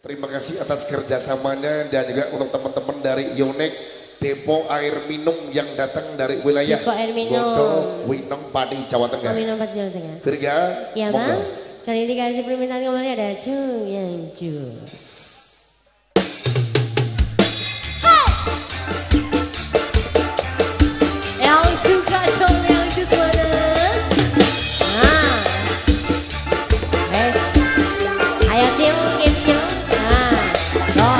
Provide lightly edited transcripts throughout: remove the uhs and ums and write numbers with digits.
Terima kasih atas kerjasamanya dan juga untuk teman-teman dari Yonek Depo Air Minum yang datang dari wilayah Depo Air Minum Bodo Winong Padi Jawa Tengah. Winong Padi Jawa Tengah. Virga, ya bang, kali ini dikasih permintaan kembali ada Chung yang Jus. Yang suka Chung yang Jus mana? Nah, ayo Chung, give Chung. Nah,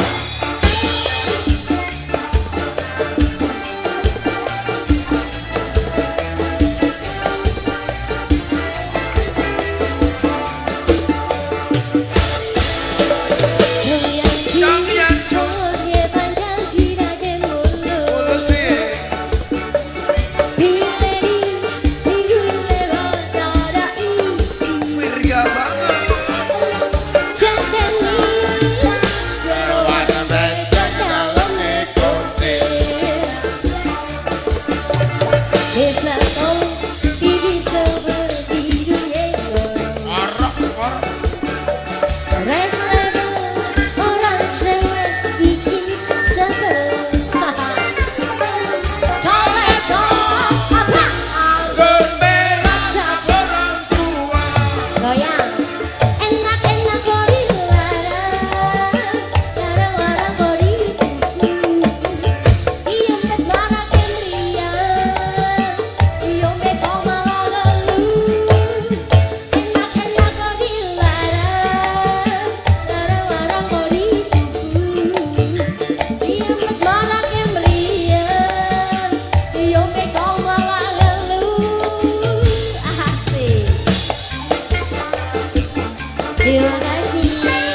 terima kasih.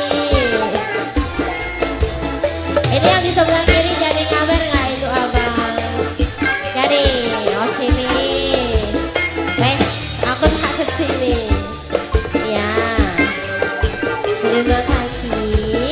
Ini yang di sebelah kiri jadi kabar nggak itu abang? Jadi, oh sini, wes, aku tak kesini. Ya, terima kasih.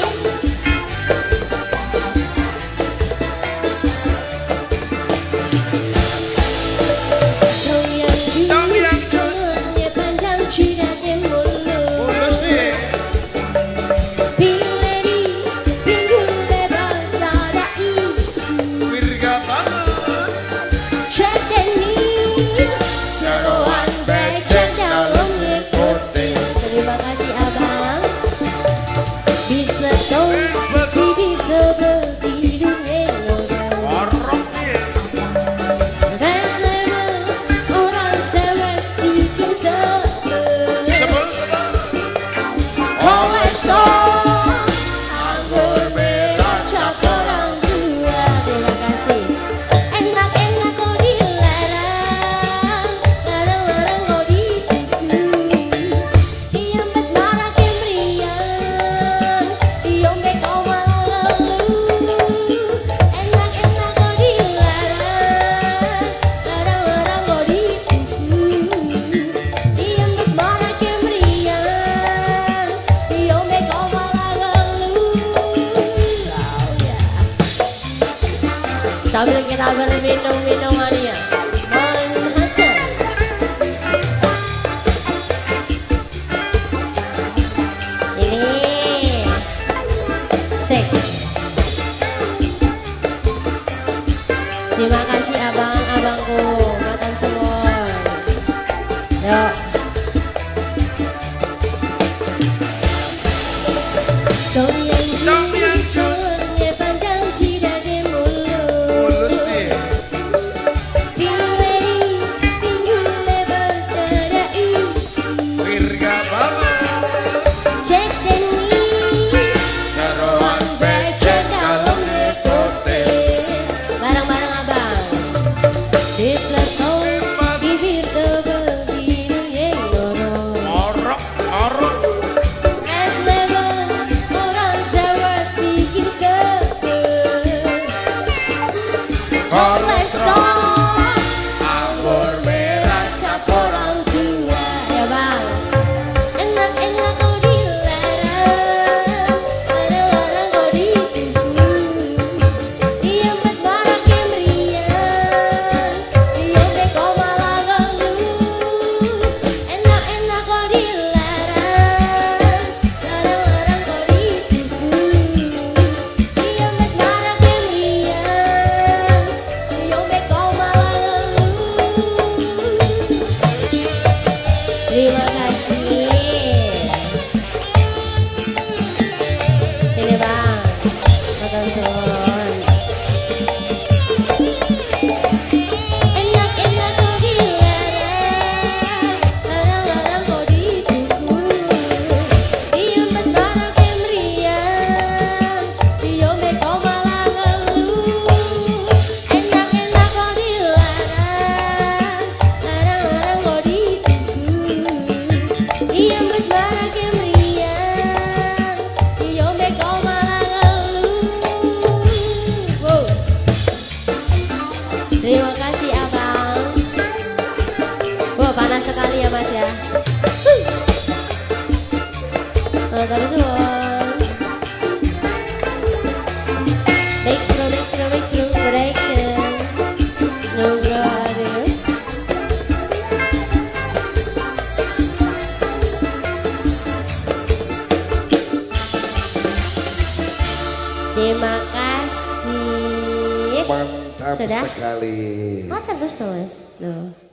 Sambil kita berminum minumannya Manhattan. Ini sek. Terima kasih abang-abangku makan semua. Yuk. Cewek Terima kasih. Mantap Sudah? sekali. Oh terus tuh mas. Loh.